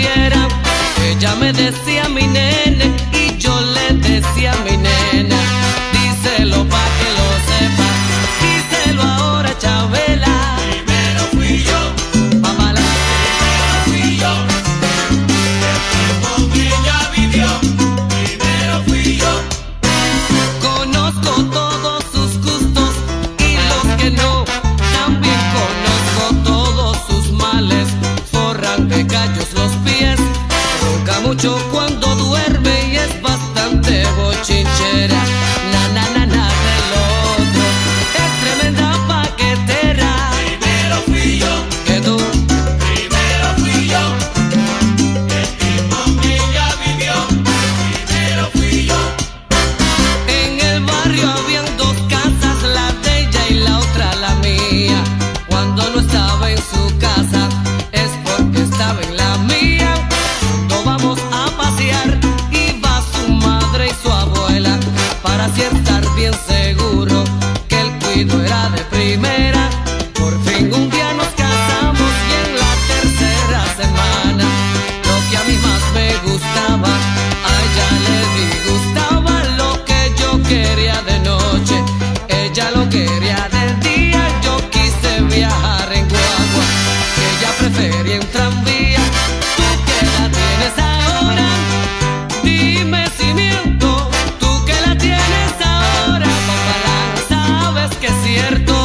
supiera. Ella me decía mi nene y yo le decía mi nena. Díselo pa' que lo sepa, díselo ahora, Chabela. Primero fui yo, Papá, primero fui yo. El tiempo que ella vivió, primero fui yo. conozco todos sus gustos y los que no. También conozco todos sus males. Forran de callos los pies, ronca mucho cuando duerme y es bastante bochinchera. Na na na na del otro, es tremenda paquetera. Primero fui yo, Que tú, primero fui yo. El tiempo que ella vivió, primero fui yo. en el barrio habían dos casas, la de ella y la otra la mía. Cuando no estaba en su casa es porque estaba en la mía. Nos vamos a pasear y va su madre y su abuela, para así estar bien seguro que el cuido era de primera. Por fin un día nos casamos y en la tercera semana, lo que a mí más me gustaba, a ella le disgustaba. Lo que yo quería de noche, ella lo quería de día. Yo quise viajar en guagua, ella prefería en tranvía. Tú que la tienes ahora, dime si miento. Tú que la tienes ahora, ojalá sabes que es cierto.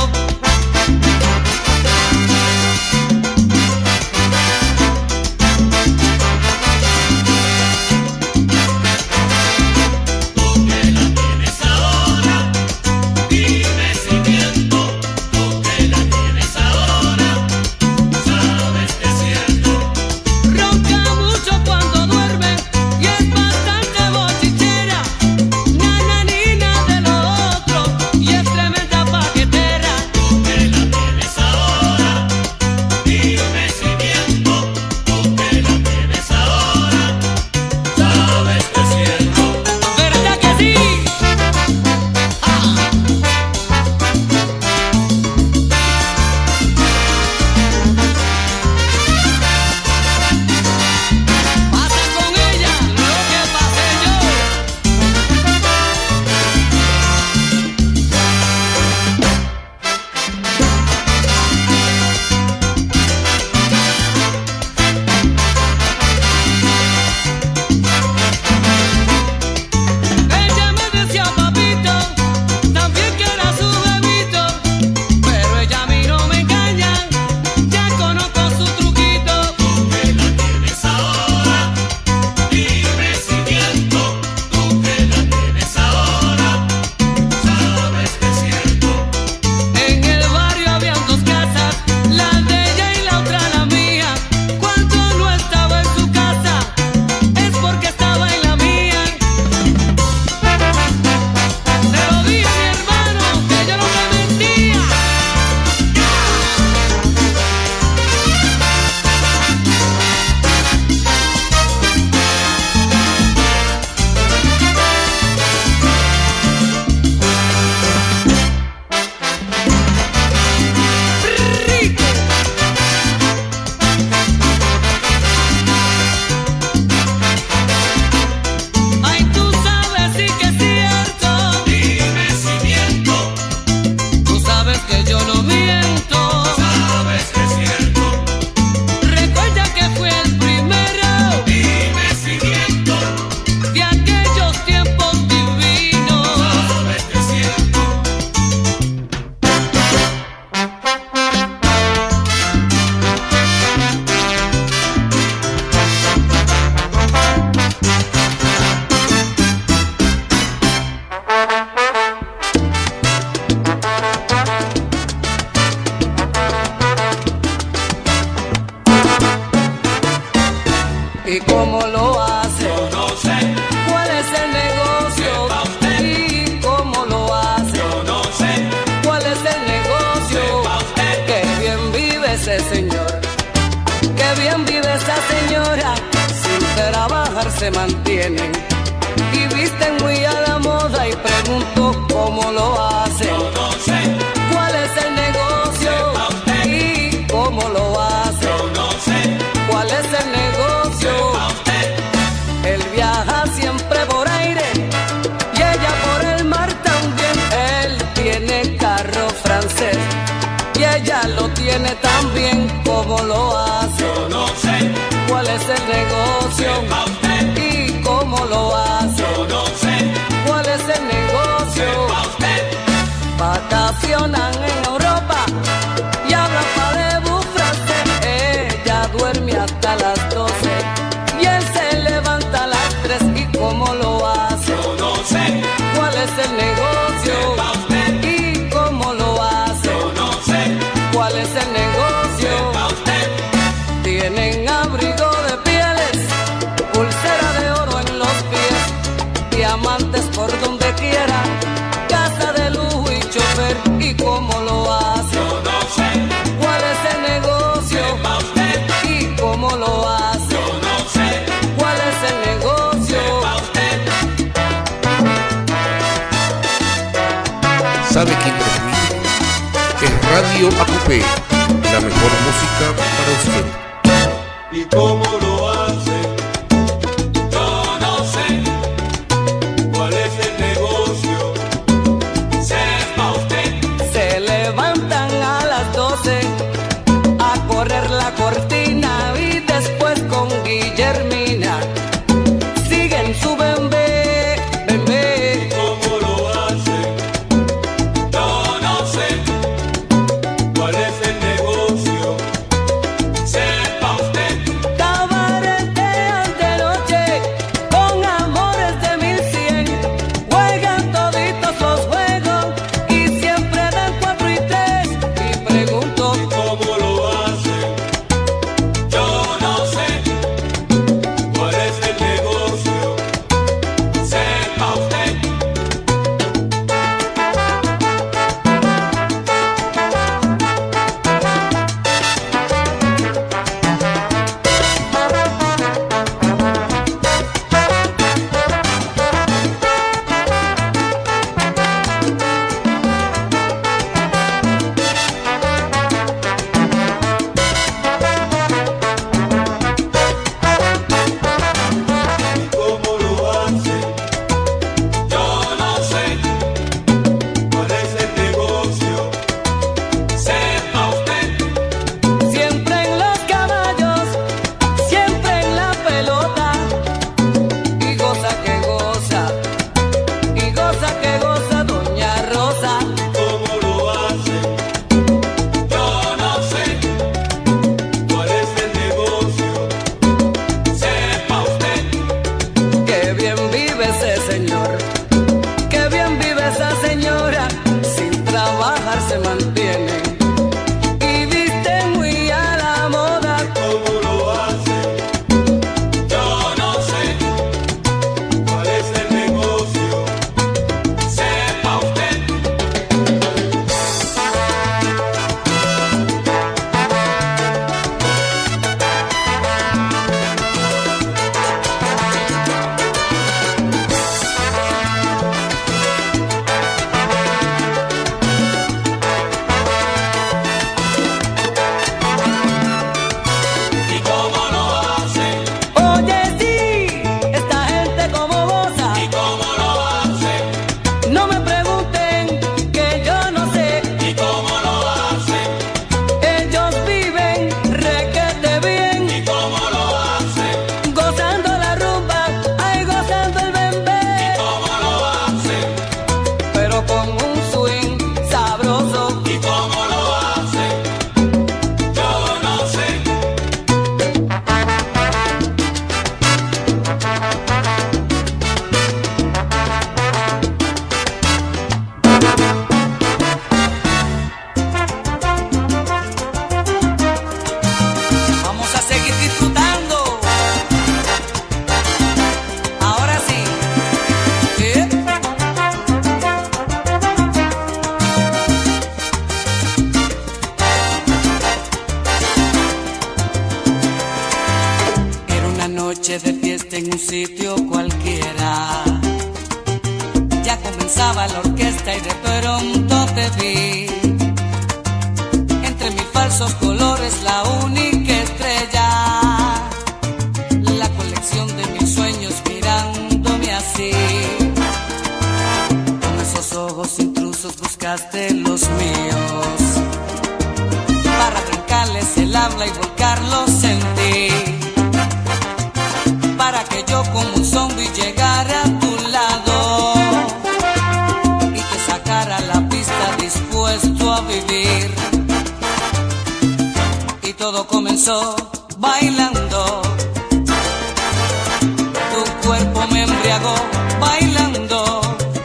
Tú que la tienes ahora, dime si miento. Tú que la tienes ahora, sabes que es cierto. Ronca mucho cuando duerme y es bastante bochinchera. Nananina de lo otro y es tremenda paquetera. Tú que la tienes ahora, dime si miento. Tú que la tienes ahora, sabes que es cierto. ¿Verdad que sí? Pasa con ella lo que pasé yo. Ella me decía papito, también que era su bebito, pero ella a mí no me engaña, ya conozco su truquito. Tú que la tienes ahora, dime si miento. Tú que la tienes ahora, sabes que es cierto. En el barrio habían dos casas, la de ella y la otra la mía. Cuando no estaba en su casa es porque estaba en la mía. Te lo dije, mi hermano, que yo no te mentía. Rico. Ay, tú sabes sí que es cierto. Dime si miento. Tú sabes que yo no miento. Sabes que es cierto. Recuerda que fue el primero Dime si miento. de aquellos tiempos divinos. Sabes que es cierto. ¿Y cómo lo hace? Yo no sé, ¿Cuál es el negocio? Sepa usted. ¿Y cómo lo hace? yo no sé. ¿Cuál es el negocio? Sepa usted. Qué bien vive ese señor, qué bien vive esa señora. Sin trabajar se mantienen y visten muy a la moda. Y pregunto cómo lo hace. Yo no sé, ¿Cuál es el negocio? Sepa usted. ¿Y cómo lo hace? yo no sé. ¿Cuál es el negocio? es el negocio? Sepa usted. ¿Y cómo lo hace? Yo no sé. ¿Cuál es el negocio? Sepa usted. Vacacionan en Europa y hablan palebu francés. Ella duerme hasta las 12 y él se levanta a las 3. ¿Y cómo lo hace? Yo no sé. ¿Cuál es el negocio? Sepa usted. ¿Y cómo lo hace? Yo no sé. ¿Cuál es el negocio? Sepa usted. Tienen abrigo de pieles, pulsera de oro en los pies, diamantes por donde quiera, casa de lujo y chofer. ¿Y cómo lo hace? Yo no sé. ¿Cuál es el negocio? Sepa usted. ¿Y cómo lo hace? Yo no sé. ¿Cuál es el negocio? Sepa usted. ¿Sabe quién transmite? Es Radio Acupé, la mejor música para usted. ¿Y cómo lo hace? Yo no sé. ¿Cuál es el negocio? Sepa usted. Se levantan a las 12 a correr la cortina y después con Guillermina siguen su bembé, bembé. ¿Cómo lo hace? Yo no sé. ¿Cuál es el negocio? Sepa usted. Cabaretean de noche con amores de 1100, juegan toditos los juegos y siempre dan 4 y 3. Y pregunto, ¿Cómo lo hace? Yo no sé. ¿Cuál es el negocio? Sepa usted. ¿Cómo lo hace? Yo no sé. ¿Cuál es el negocio? Sepa usted. siempre en los caballos, siempre en la pelota, y goza que goza, Doña Rosa. ¿Cómo lo hace? Yo no sé. ¿Cuál es el negocio? Sepa usted. Qué bien vive ese señor, qué bien vive esa señora, sin trabajar se mantiene y viste muy a la moda. ¿Cómo lo hace? Yo no sé. ¿Cuál es el negocio? Sepa usted. ¿Y cómo lo hace? Oye sí, esta gente como goza, ¿Y cómo lo hace? no me pregunten que yo no sé, ¿Y cómo lo hace? ellos viven requete bien, ¿Y cómo lo hace? gozando la rumba, ay gozando el bembé, ¿Cómo lo hace? pero con un swing sabroso. ¿Y cómo lo hace? Yo no sé. Vamos a seguir disfrutando. Ahora sí. Era una noche de fiesta en un sitio cualquiera. Ya comenzaba la orquesta y de pronto te vi. Entre mis falsos colores la única estrella, la colección de mis sueños mirándome así. Con esos ojos intrusos buscaste los míos para arrancarles el habla y volcarlos en ti. para que yo como un zombie llegara a tu lado y te sacara a la pista dispuesto a vivir. Y todo comenzó bailando, tu cuerpo me embriagó bailando,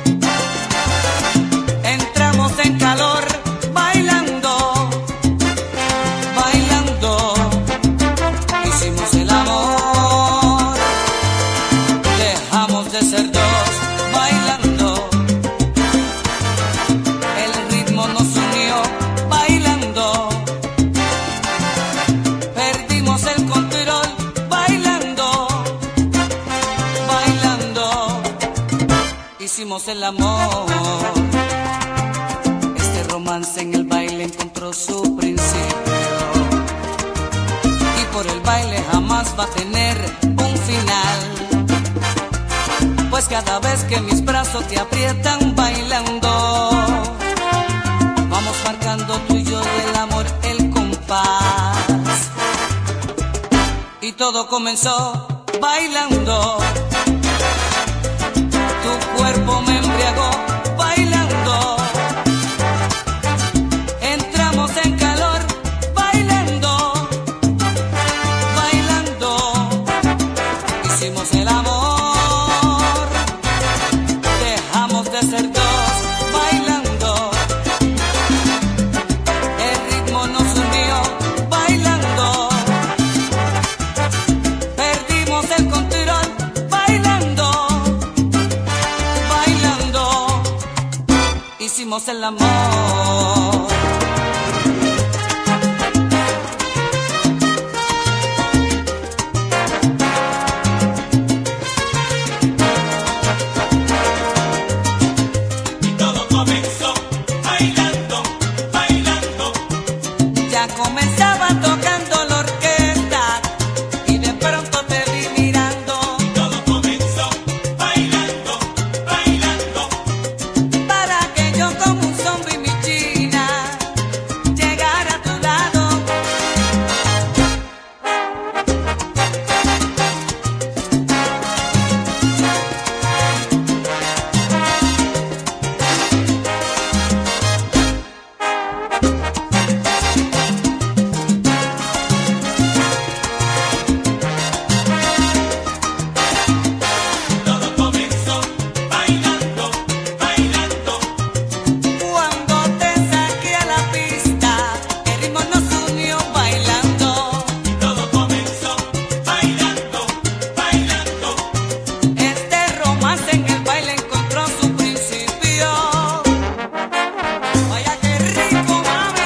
entramos en calor bailando, bailando, hicimos el amor, dejamos de ser dos bailando, el ritmo nos unió bailando, perdimos el control bailando, bailando, hicimos el amor. Este romance en el baile encontró su principio y por el baile jamás va a tener un final, pues cada vez que mis brazos te aprietan bailando, vamos marcando tú y yo del amor el compás. Y todo comenzó bailando, tu cuerpo me embriagó bailando, entramos en calor bailando, bailando, hicimos el amor, dejamos de ser dos bailando, el ritmo nos unió bailando, perdimos el control bailando, bailando, hicimos el amor. Y todo comenzó bailando, bailando. Ya comenzaba tocando la orquesta y de pronto te vi mirando Todo comenzó bailando, bailando. para que yo como un zombie mi china llegara a tu lado. Todo comenzó bailando, bailando. Cuando te saqué a la pista, el ritmo nos unió bailando. Todo comenzó bailando, bailando. Este romance en el baile encontró su principio. Vaya que rico, mami.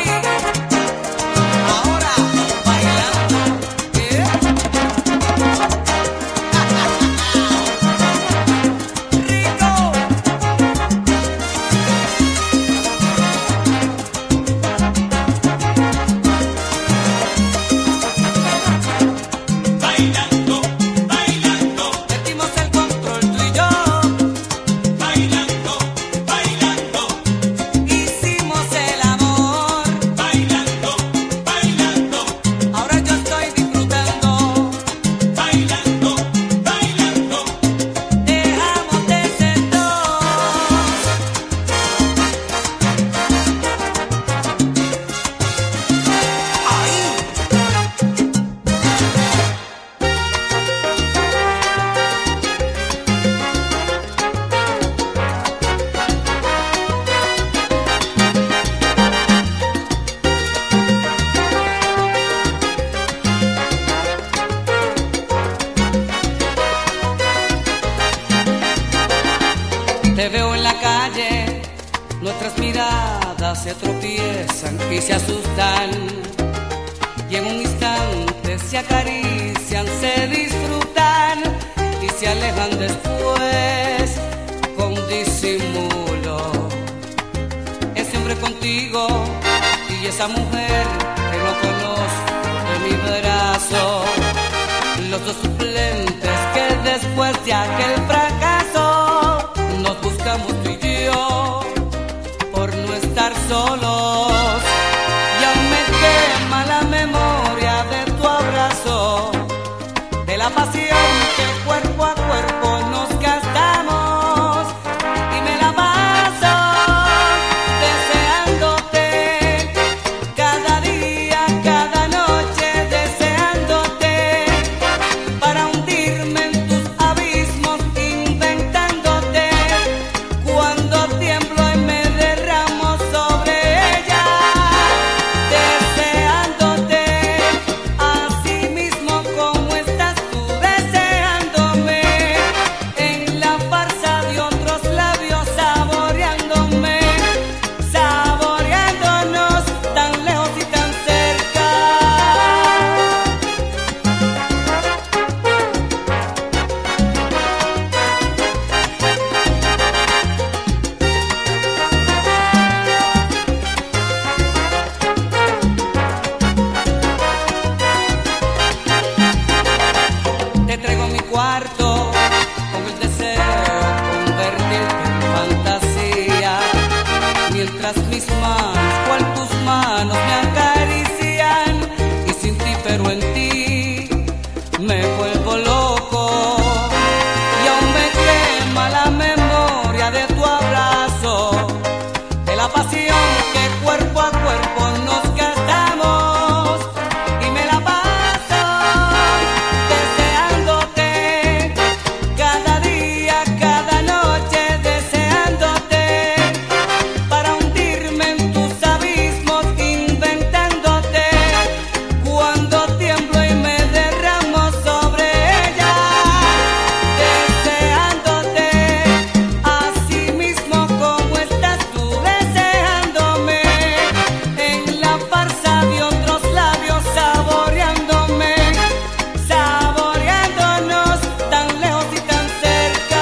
Ahora bailando. Rico. Bailando, bailando, Perdimos el control tú y yo. bailando, bailando, Hicimos el amor. bailando, bailando, Ahora yo estoy disfrutando. bailando, bailando. Dejamos de ser dos. Te veo en la calle, nuestras miradas se tropiezan y se asustan, y en un instante se acarician, se disfrutan y se alejan después con disimulo. Ese hombre contigo y esa mujer que no conozco de mi brazo, los dos suplentes que después de aquel fracaso nos buscamos tú y yo por no estar solos. Y aún me quema la memoria de tu abrazo, de la pasión que cuarto con el deseo convertirte en fantasía, mientras mis manos, cual tus manos me acarician, y sin ti pero en ti me vuelvo loco, y aún me quema la memoria de tu abrazo, de la pasión que cuerpo a cuerpo nos gastamos, y me la paso deseándote, cada día, cada noche deseándote, para hundirme en tus abismos inventándote, cuando tiemblo y me derramo sobre ella, deseándote, así mismo como estás tú deseándome, en la farsa de otros labios saboreándome, saboreándonos tan lejos y tan cerca.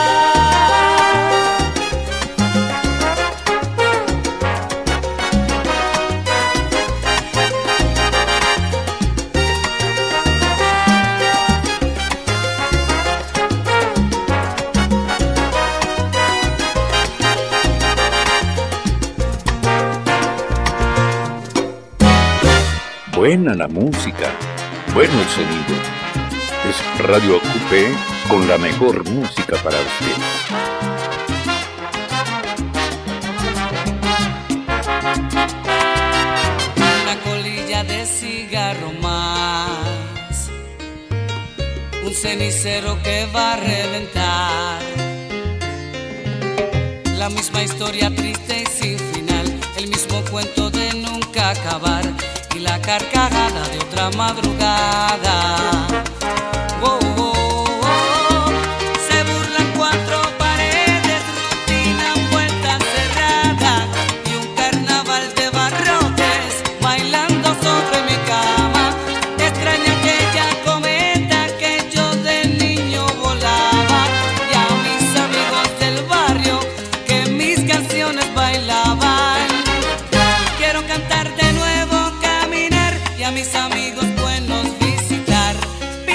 Buena la música, bueno el sonido. Es Radio Acupé con la mejor música para usted. Una colilla de cigarro más, un cenicero que va a reventar, la misma historia triste y sin final, el mismo cuento de nunca acabar, y la carcajada de otra madrugada. Oh, oh, oh. Se burlan cuatro paredes, rutina puerta cerrada, y un carnaval de barrotes bailando sobre mi cama. Extraña aquella cometa que yo de niño volaba, y a mis amigos del barrio que mis canciones bailaban. Quiero cantar de nuevo, caminar, y a mis amigos buenos visitar.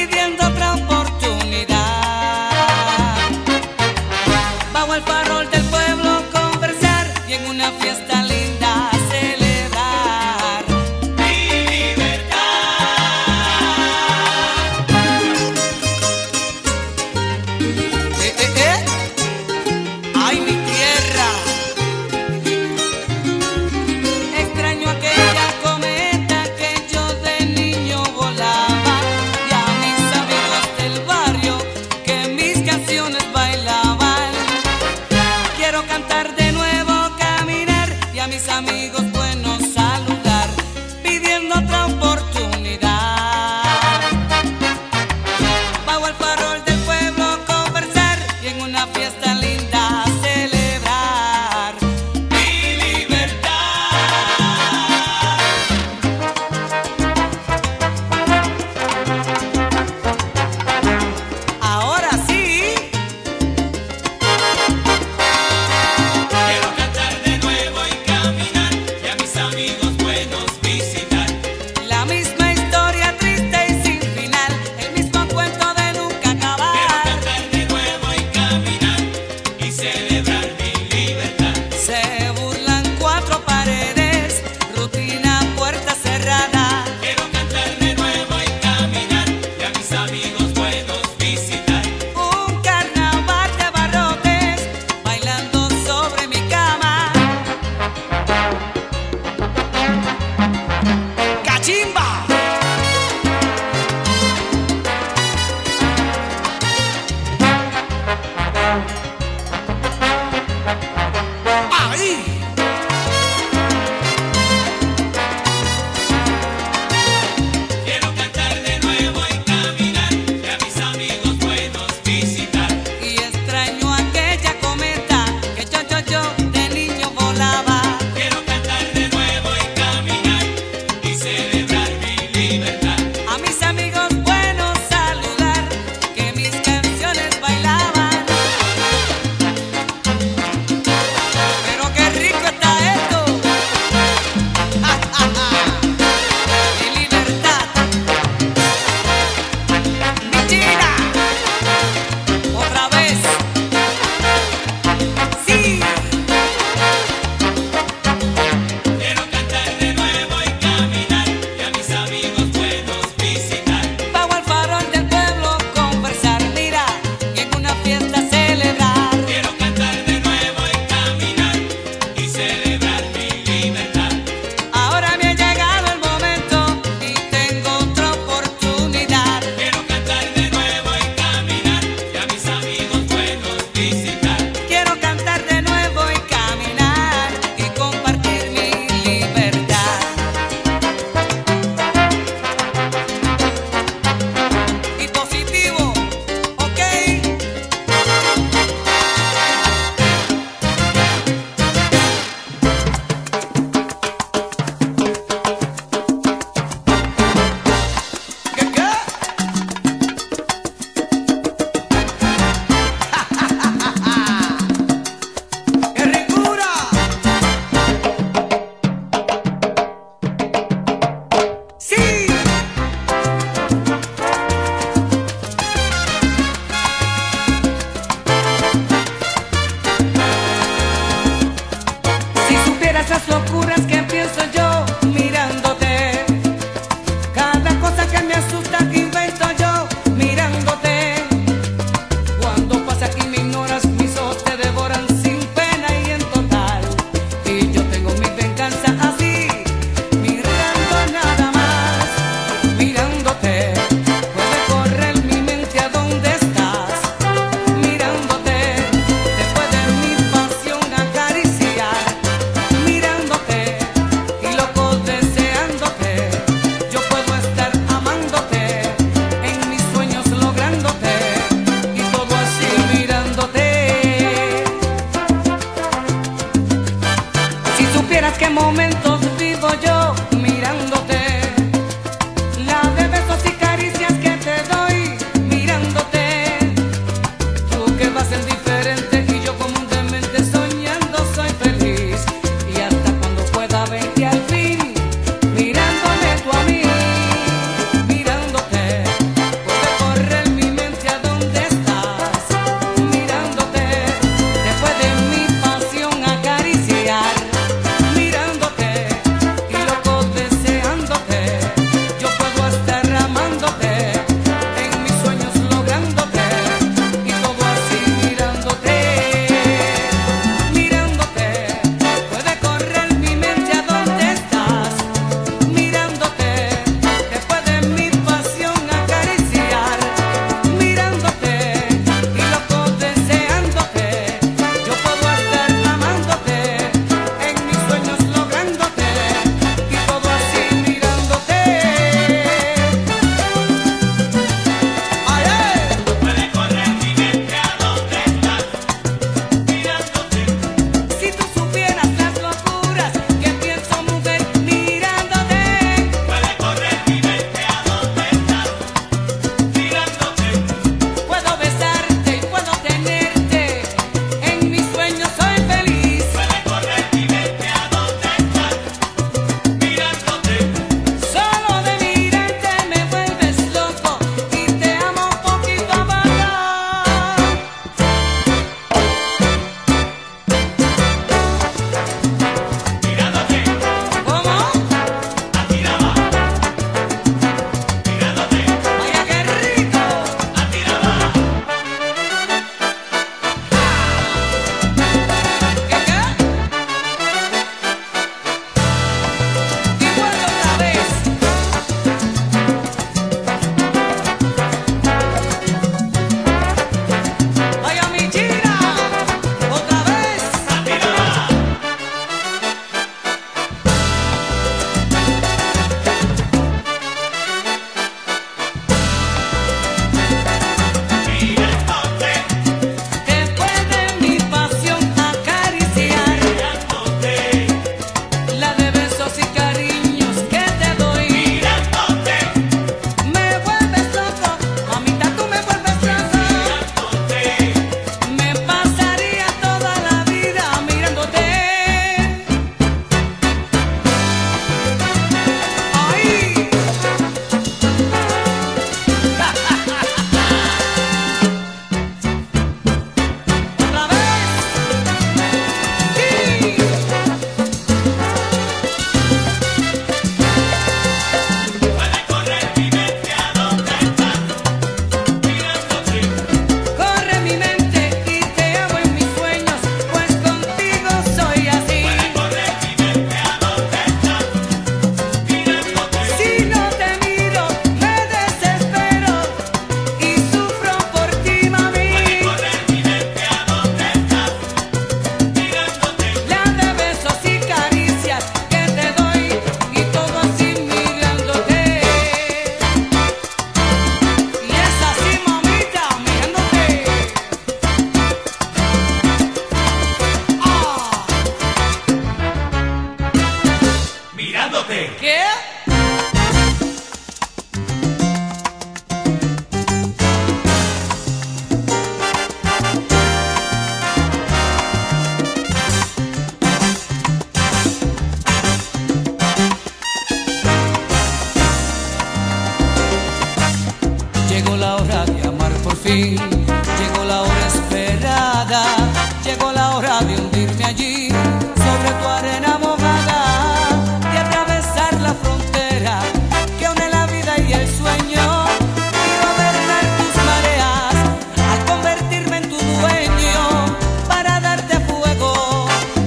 la hora esperada, llegó la hora de hundirme allí sobre tu arena mojada y atravesar la frontera que une la vida y el sueño y gobernar tus mareas al convertirme en tu dueño para darte fuego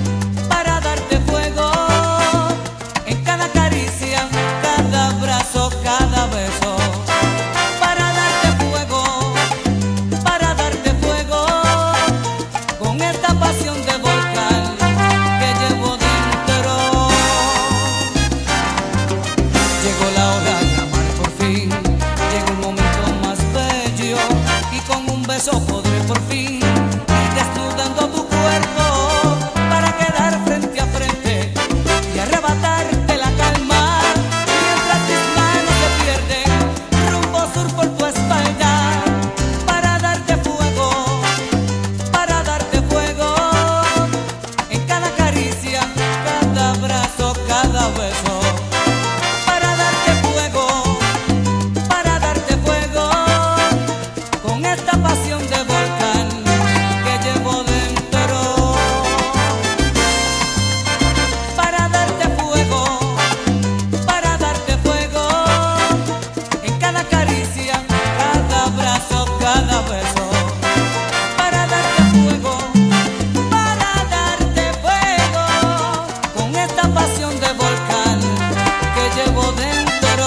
en cada caricia, cada abrazo, cada beso. Pasión de volcán que llevo dentro. Llegó la hora de amar por fin, llegó un momento más bello y con un beso podré por fin ir desnudando tu cuerpo para quedar frente a frente y arrebatarte la calma mientras tus manos se pierden rumbo sur por tu espalda para darte fuego. Cada abrazo, cada beso, para darte fuego, con esta pasión de volcán que llevo dentro. Para darte fuego, en cada caricia, cada abrazo, cada beso. Para darte fuego. Esta pasión de volcán que llevo dentro.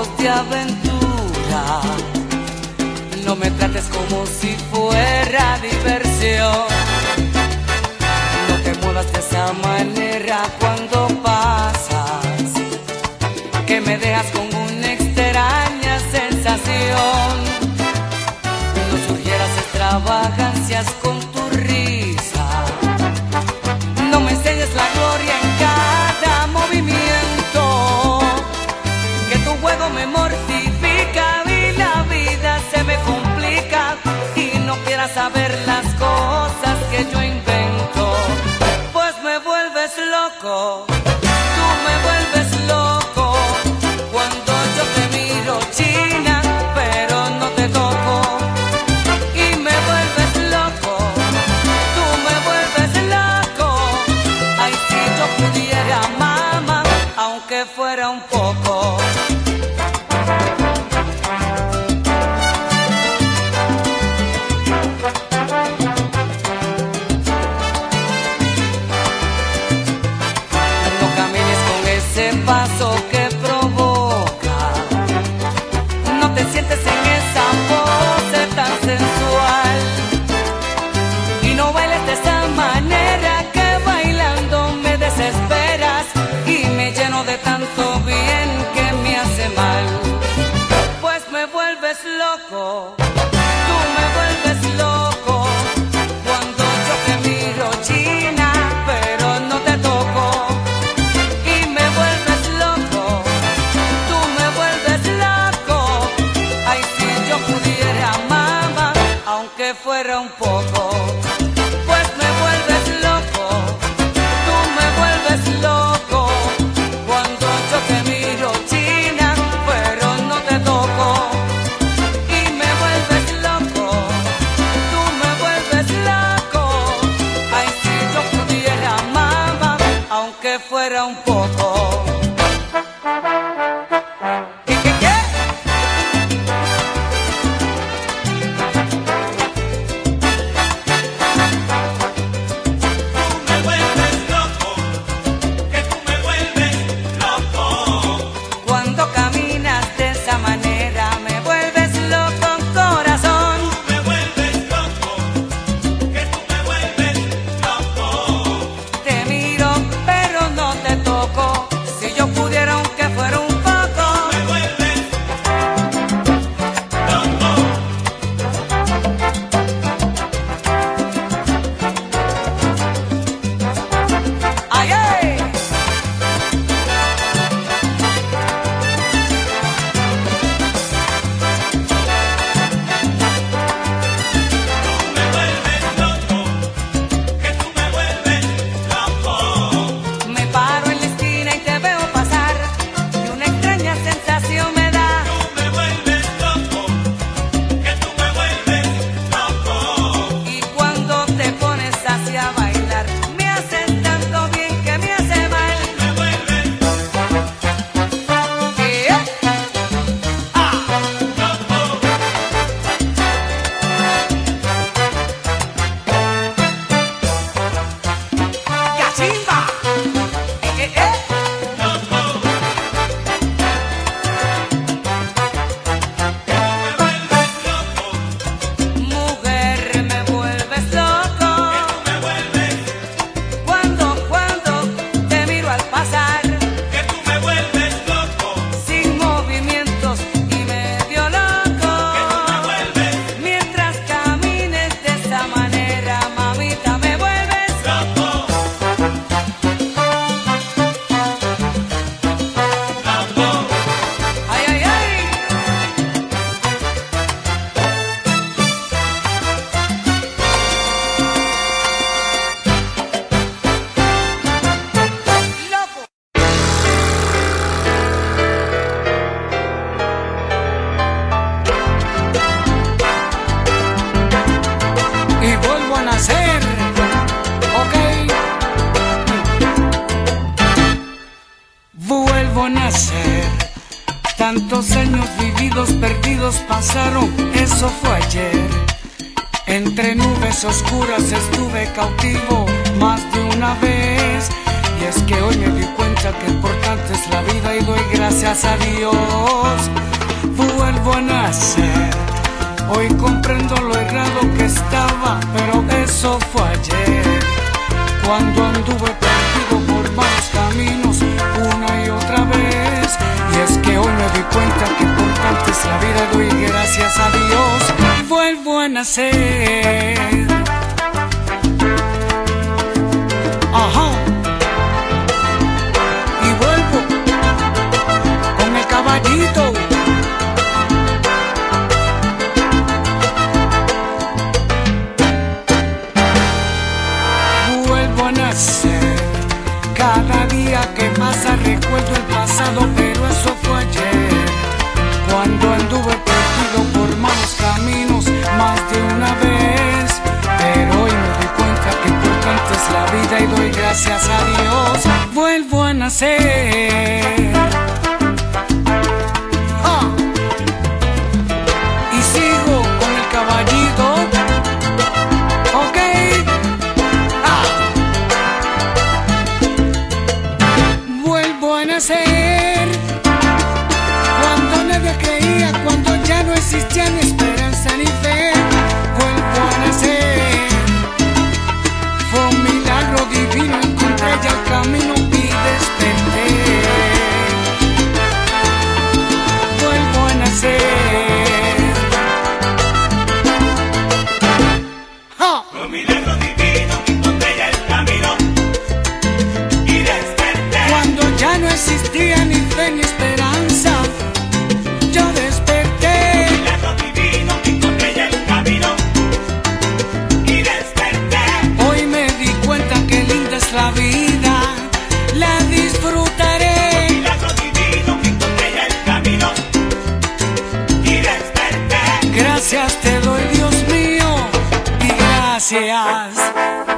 tiempos de aventura. No me trates como si fuera diversión. No te muevas de esa manera cuando pasas, que me dejas con una extraña sensación. No surgieras extravagancias con tu risa. No me enseñes la gloria en cada movimiento, que tu juego me mortifica y la vida se me complica, y no quieras saber las cosas que yo invento, pues me vuelves loco. Tú me vuelves loco cuando yo te miro, china, pero no te toco, y me vuelves loco. Tú me vuelves loco. Ay, si yo pudiera, mamá, aunque fuera un poco. No camines con ese paso que provoca. No te sientes en esa pose tan sensual. Y no bailes de esa manera, que bailando me desesperas y me lleno de tanto bien que me hace mal. Pues me vuelves loco. Tú me vuelves loco cuando yo te miro, china, pero no te toco, y me vuelves loco. Tú me vuelves loco. Ay, si yo pudiera, mamá, aunque fuera un poco. Pues me vuelves loco. Tú me vuelves loco cuando yo te miro, china, pero no te toco, y me vuelves loco. Tú me vuelves loco. Ay, si yo pudiera, mamá, aunque fuera un poco. ¿Qué? Tú me vuelves loco, que tú me vuelves loco. Cuando caminas de esa manera me vuelves loco, corazón. Tú me vuelves loco, que tú me vuelves loco. Te miro pero no te toco, si yo pudiera aunque fuera un poco. Me vuelves loco. ¡Ay, ay! Me vuelves loco, que tú me vuelves loco. Me paro en la esquina y te veo pasar, y una extraña sensación me da. Tú me vuelves loco, que tú me vuelves loco. Y cuando te pones hacia bailar, me haces tanto bien que me hace mal. Me vuelves ¿Qué? ¡Cachimba! Mujer, me vuelves loco me vuelves, cuando te miro al pasar, que tú me vuelves loco, sin movimientos y medio loco. me vuelves Mientras camines de esa manera, mamita, me vuelves loco, loco. ay, ay, ay. Loco. Y vuelvo a nacer, ok. Vuelvo a nacer. Tantos años vividos perdidos pasaron, eso fue ayer. Entre nubes oscuras estuve cautivo más de una vez, y es que hoy me di cuenta que importante es la vida y doy gracias a Dios. Vuelvo a nacer, hoy comprendo lo errado que estaba, pero eso fue ayer, cuando anduve perdido por malos caminos una y otra vez. Y es que hoy me di cuenta que importante es la vida y doy gracias a Dios. Vuelvo a nacer. Ajá. Y vuelvo con el caballito. Vuelvo a nacer. Cada día que pasa recuerdo el pasado, pero eso fue ayer, cuando anduve perdido por malos caminos más de una vez. Pero hoy me di cuenta que importante es la vida y doy gracias a Dios. Vuelvo a nacer. Y sigo con el caballito. Ok. Vuelvo a nacer. Cuando nadie creía, cuando ya no existía ni esperanza ni fe. Vuelvo a nacer. Fue un milagro divino, encontré ya el camino y desperté. Vuelvo a nacer. Fue un milagro divino, encontré ya el camino y desperté. Cuando ya no existía ni fe ni esperanza, yo desperté. Milagro divino, encontré ya el camino y desperté. Hoy me di cuenta que linda es la vida, la disfrutaré. Milagro divino, encontré ya el camino y desperté. Gracias te doy, Dios mío, y gracias.